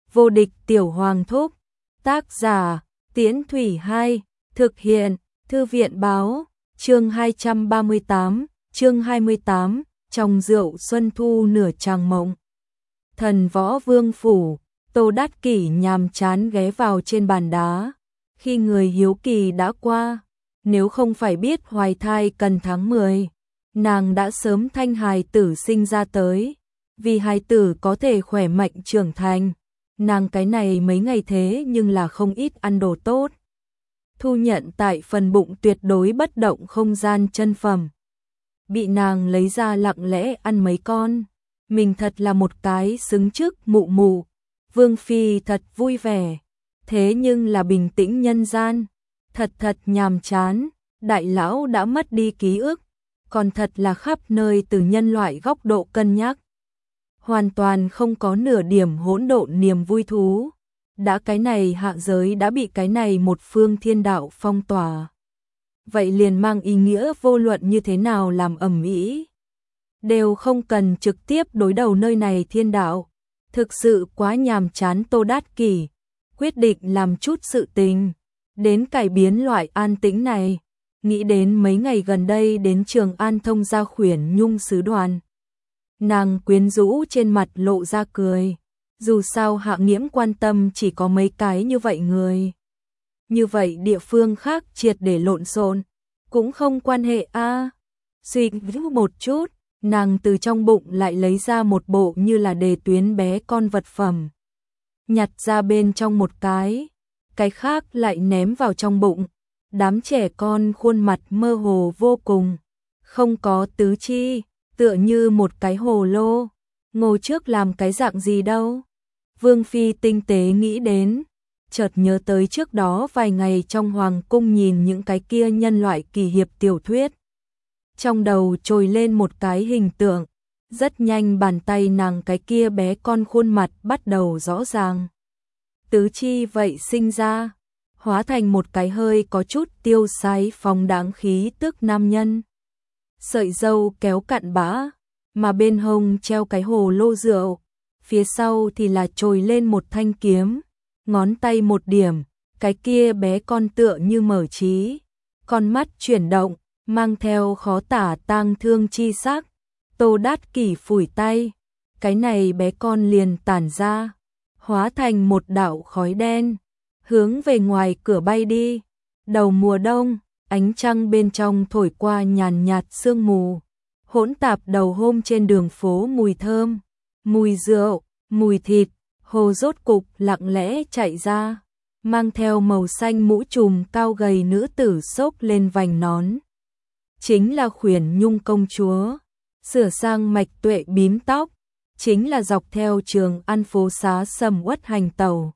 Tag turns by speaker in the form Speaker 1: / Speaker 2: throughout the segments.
Speaker 1: Vô địch tiểu hoàng thúc. Tác giả Tiễn Thủy 2. Thực hiện Thư viện báo. Chương 238. Chương 28. Trong rượu xuân thu nửa tràng mộng. Thần Võ Vương phủ. Tô Đát Kỷ nhàm chán ghé vào trên bàn đá. Khi người hiếu kỳ đã qua, nếu không phải biết hoài thai cần tháng 10, nàng đã sớm thanh hài tử sinh ra tới. Vì hài tử có thể khỏe mạnh trưởng thành, nàng cái này mấy ngày thế nhưng là không ít ăn đồ tốt. Thu nhận tại phần bụng tuyệt đối bất động không gian chân phẩm. Bị nàng lấy ra lặng lẽ ăn mấy con. Mình thật là một cái xứng chức mụ mụ. Vương Phi thật vui vẻ. Thế nhưng là bình tĩnh nhân gian. Thật nhàm chán. Đại lão đã mất đi ký ức. Còn thật là khắp nơi từ nhân loại góc độ cân nhắc. Hoàn toàn không có nửa điểm hỗn độn niềm vui thú. Đã cái này hạ giới đã bị cái này một phương thiên đạo phong tỏa. Vậy liền mang ý nghĩa vô luận như thế nào làm ầm ĩ, đều không cần trực tiếp đối đầu nơi này thiên đạo. Thực sự quá nhàm chán. Tô Đát Kỷ quyết định làm chút sự tình, đến cải biến loại an tĩnh này. Nghĩ đến mấy ngày gần đây đến Trường An thông gia khuyển nhung sứ đoàn, nàng quyến rũ trên mặt lộ ra cười. Dù sao Hạ Nghiễm quan tâm chỉ có mấy cái như vậy người. Như vậy địa phương khác triệt để lộn xộn cũng không quan hệ a. Suy nghĩ một chút, nàng từ trong bụng lại lấy ra một bộ như là đề tuyến bé con vật phẩm. Nhặt ra bên trong một cái khác lại ném vào trong bụng. Đám trẻ con khuôn mặt mơ hồ vô cùng, không có tứ chi, tựa như một cái hồ lô. Ngồi trước làm cái dạng gì đâu? Vương Phi tinh tế nghĩ đến, chợt nhớ tới trước đó vài ngày trong hoàng cung nhìn những cái kia nhân loại kỳ hiệp tiểu thuyết. Trong đầu trồi lên một cái hình tượng, rất nhanh bàn tay nàng cái kia bé con khuôn mặt bắt đầu rõ ràng. Tứ chi vậy sinh ra, hóa thành một cái hơi có chút tiêu sái phóng đáng khí tức nam nhân. Sợi râu kéo cạn bã, mà bên hông treo cái hồ lô rượu. Phía sau thì là trồi lên một thanh kiếm, ngón tay một điểm, cái kia bé con tựa như mở trí, con mắt chuyển động, mang theo khó tả tang thương chi sắc. Tô Đát Kỷ phủi tay, cái này bé con liền tản ra, hóa thành một đạo khói đen, hướng về ngoài cửa bay đi. Đầu mùa đông, ánh trăng bên trong thổi qua nhàn nhạt sương mù, hỗn tạp đầu hôm trên đường phố mùi thơm, mùi rượu, mùi thịt. Hồ rốt cục lặng lẽ chạy ra, mang theo màu xanh mũ trùm cao gầy nữ tử xốc lên vành nón. Chính là Khuyển Nhung công chúa, sửa sang mạch tuệ bím tóc, chính là dọc theo Trường An phố xá sầm uất hành tẩu.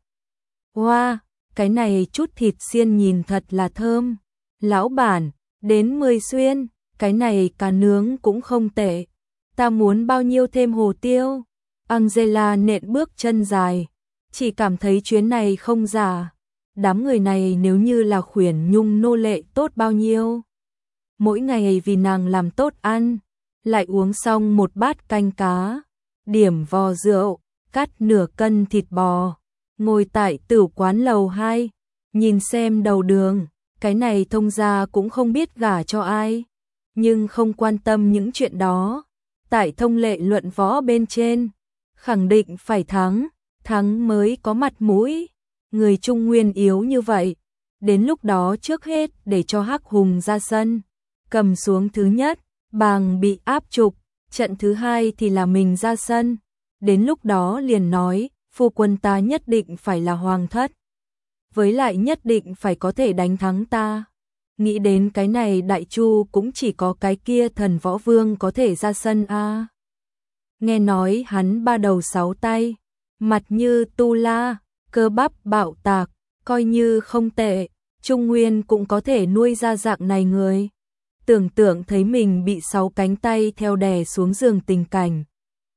Speaker 1: Hoa, cái này chút thịt xiên nhìn thật là thơm. Lão bản, đến 10 xuyên, cái này cá nướng cũng không tệ. Ta muốn bao nhiêu thêm hồ tiêu? Angela nện bước chân dài, chỉ cảm thấy chuyến này không giả. Đám người này nếu như là Khuyển Nhung nô lệ tốt bao nhiêu. Mỗi ngày vì nàng làm tốt ăn, lại uống xong một bát canh cá, điểm vò rượu, cắt nửa cân thịt bò, ngồi tại tử quán lầu 2, nhìn xem đầu đường, cái này thông gia cũng không biết gả cho ai, nhưng không quan tâm những chuyện đó. Tại thông lệ luận võ bên trên, khẳng định phải thắng mới có mặt mũi. Người Trung Nguyên yếu như vậy, đến lúc đó trước hết để cho Hắc Hùng ra sân, cầm xuống thứ nhất, bàng bị áp trục, trận thứ hai thì là mình ra sân. Đến lúc đó liền nói, phu quân ta nhất định phải là hoàng thất, với lại nhất định phải có thể đánh thắng ta. Nghĩ đến cái này Đại Chu cũng chỉ có cái kia Thần Võ Vương có thể ra sân a. Nghe nói hắn 3 đầu 6 tay, mặt như tu la, cơ bắp bạo tạc, coi như không tệ, Trung Nguyên cũng có thể nuôi ra dạng này người. Tưởng tượng thấy mình bị 6 cánh tay theo đè xuống giường tình cảnh.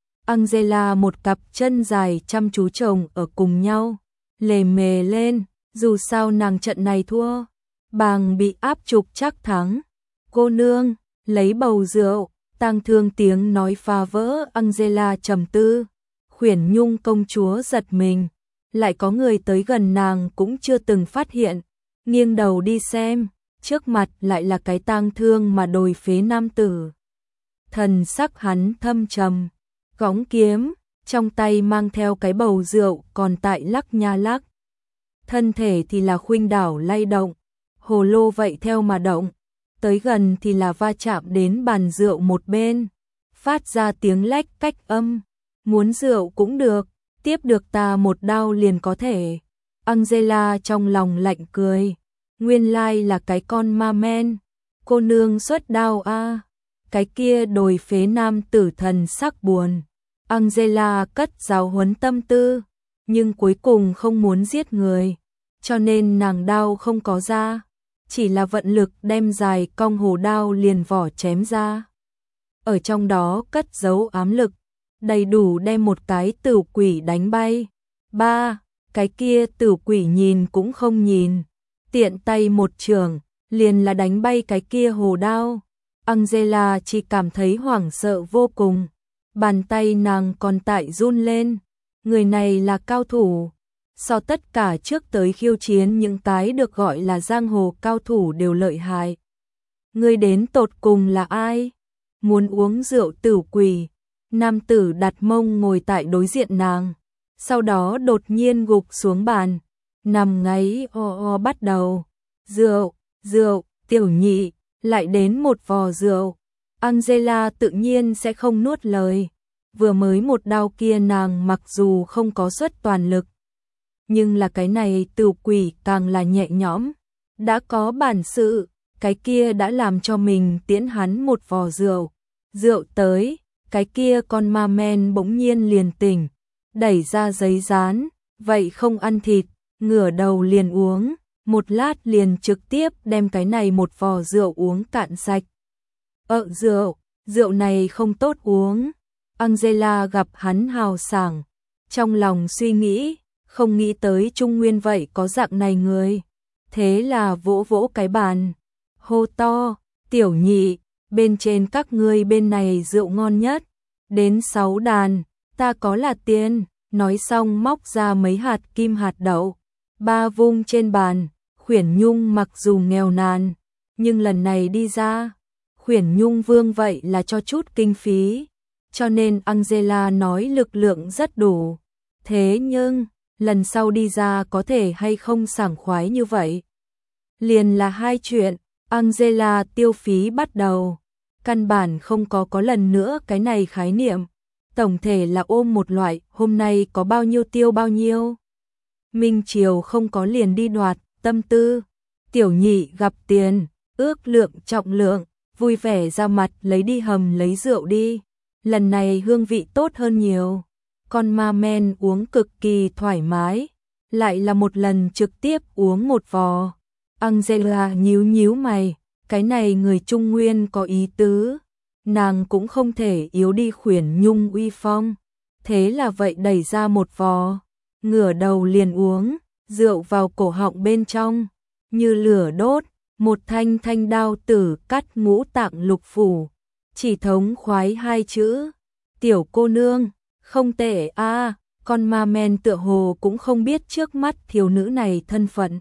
Speaker 1: Angela một cặp chân dài chăm chú chồng ở cùng nhau, lề mề lên, dù sao nàng trận này thua, bàng bị áp trục chắc thắng. Cô nương, lấy bầu rượu. Tang thương tiếng nói phá vỡ Angela trầm tư. Khuyển Nhung công chúa giật mình, lại có người tới gần nàng cũng chưa từng phát hiện, nghiêng đầu đi xem, trước mặt lại là cái tang thương mà đồi phế nam tử. Thần sắc hắn thâm trầm, gõng kiếm, trong tay mang theo cái bầu rượu còn tại lắc nha lắc. Thân thể thì là khuynh đảo lay động, hồ lô vậy theo mà động, tới gần thì là va chạm đến bàn rượu một bên, phát ra tiếng lách cách âm, muốn rượu cũng được, tiếp được ta một đao liền có thể. Angela trong lòng lạnh cười, nguyên lai là cái con ma men, cô nương xuất đao a. Cái kia đồi phế nam tử thần sắc buồn. Angela cất giáo huấn tâm tư, nhưng cuối cùng không muốn giết người, cho nên nàng đao không có ra, chỉ là vận lực đem dài cong hồ đao liền vỏ chém ra. Ở trong đó cất giấu ám lực, đầy đủ đem một cái tử quỷ đánh bay. Cái kia tử quỷ nhìn cũng không nhìn, tiện tay một chưởng, liền là đánh bay cái kia hồ đao. Angela chỉ cảm thấy hoảng sợ vô cùng, bàn tay nàng còn tại run lên, người này là cao thủ, so tất cả trước tới khiêu chiến những cái được gọi là giang hồ cao thủ đều lợi hại. Người đến tột cùng là ai? Muốn uống rượu tử quỷ, nam tử đặt mông ngồi tại đối diện nàng, sau đó đột nhiên gục xuống bàn, nằm ngáy bắt đầu. Rượu, tiểu nhị, lại đến một vò rượu. Angela tự nhiên sẽ không nuốt lời, vừa mới một đao kia nàng mặc dù không có xuất toàn lực, nhưng là cái này tử quỷ càng là nhẹ nhõm, đã có bản sự, cái kia đã làm cho mình tiễn hắn một vò rượu. Rượu tới, cái kia con ma men bỗng nhiên liền tỉnh, đẩy ra giấy dán, vậy không ăn thịt, ngửa đầu liền uống, một lát liền trực tiếp đem cái này một vò rượu uống cạn sạch. Rượu này không tốt uống. Angela gặp hắn hào sảng, trong lòng suy nghĩ, không nghĩ tới Trung Nguyên vậy có dạng này người. Thế là vỗ vỗ cái bàn, hô to, tiểu nhị, bên trên các ngươi bên này rượu ngon nhất, đến 6 đàn, ta có là tiền. Nói xong móc ra mấy hạt kim hạt đậu, ba vung trên bàn. Khuyển Nhung mặc dù nghèo nàn, nhưng lần này đi ra, Khuyển Nhung vương vậy là cho chút kinh phí, cho nên Angela nói lực lượng rất đủ. Thế nhưng, lần sau đi ra có thể hay không sảng khoái như vậy? Liền là hai chuyện, Angela tiêu phí bắt đầu, căn bản không có lần nữa cái này khái niệm, tổng thể là ôm một loại hôm nay có bao nhiêu tiêu bao nhiêu. Minh Triều không có liền đi đoạt tâm tư, tiểu nhị gặp tiền, ước lượng trọng lượng, vui vẻ ra mặt lấy đi hầm lấy rượu đi, lần này hương vị tốt hơn nhiều. Con ma men uống cực kỳ thoải mái, lại là một lần trực tiếp uống một vò. Angela nhíu mày, cái này người Trung Nguyên có ý tứ, nàng cũng không thể yếu đi Khuyển Nhung uy phong, thế là vậy đẩy ra một vò, ngửa đầu liền uống. Rượu vào cổ họng bên trong, như lửa đốt, một thanh đao tử cắt ngũ tạng lục phủ, chỉ thống khoái hai chữ. Tiểu cô nương, không tệ a. Con ma men tựa hồ cũng không biết trước mắt thiếu nữ này thân phận.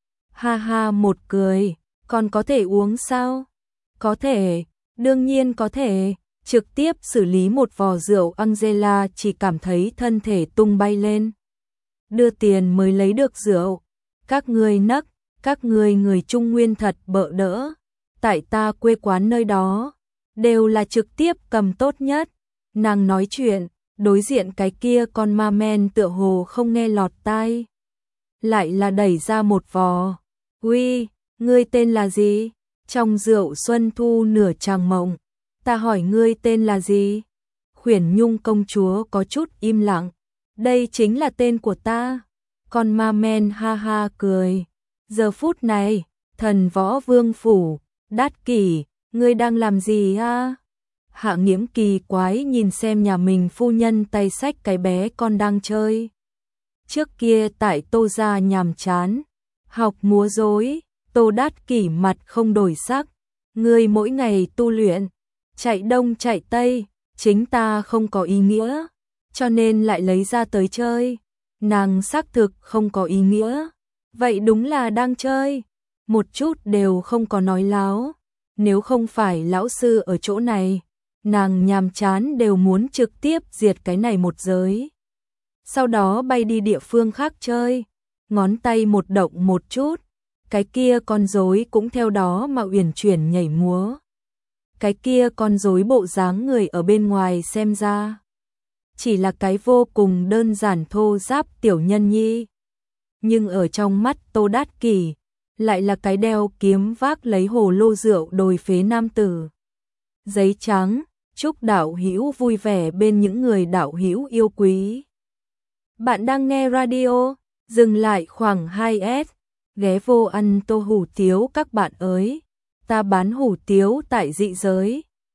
Speaker 1: Ha ha một cười, còn có thể uống sao? Có thể, đương nhiên có thể, trực tiếp xử lý một vò rượu. Angela chỉ cảm thấy thân thể tung bay lên. Đưa tiền mới lấy được rượu, các ngươi nấc, các ngươi người Trung Nguyên thật bợ đỡ, tại ta quê quán nơi đó, đều là trực tiếp cầm tốt nhất. Nàng nói chuyện, đối diện cái kia con ma men tựa hồ không nghe lọt tai, lại là đẩy ra một vò. Uy, ngươi tên là gì? Trong rượu xuân thu nửa tràng mộng, ta hỏi ngươi tên là gì? Khuyển Nhung công chúa có chút im lặng. Đây chính là tên của ta. Con ma men ha ha cười. Giờ phút này, Thần Võ Vương phủ, Đát Kỷ, ngươi đang làm gì a? Hạ Nghiễm kỳ quái nhìn xem nhà mình phu nhân tay xách cái bé con đang chơi. Trước kia tại Tô gia nhàm chán, học múa rối, Tô Đát Kỷ mặt không đổi sắc. Ngươi mỗi ngày tu luyện, chạy đông chạy tây, chính ta không có ý nghĩa, cho nên lại lấy ra tới chơi. Nàng xác thực không có ý nghĩa. Vậy đúng là đang chơi. Một chút đều không có nói láo. Nếu không phải lão sư ở chỗ này, nàng nhàm chán đều muốn trực tiếp diệt cái này một giới. Sau đó bay đi địa phương khác chơi. Ngón tay một động một chút, cái kia con rối cũng theo đó mà uyển chuyển nhảy múa. Cái kia con rối bộ dáng người ở bên ngoài xem ra chỉ là cái vô cùng đơn giản thô ráp tiểu nhân nhi. Nhưng ở trong mắt Tô Đát Kỷ, lại là cái đeo kiếm vác lấy hồ lô rượu đồi phế nam tử. Giấy trắng, chúc đạo hữu vui vẻ bên những người đạo hữu yêu quý. Bạn đang nghe radio, dừng lại khoảng 2S, ghé vô ăn tô hủ tiếu các bạn ơi. Ta bán hủ tiếu tại dị giới,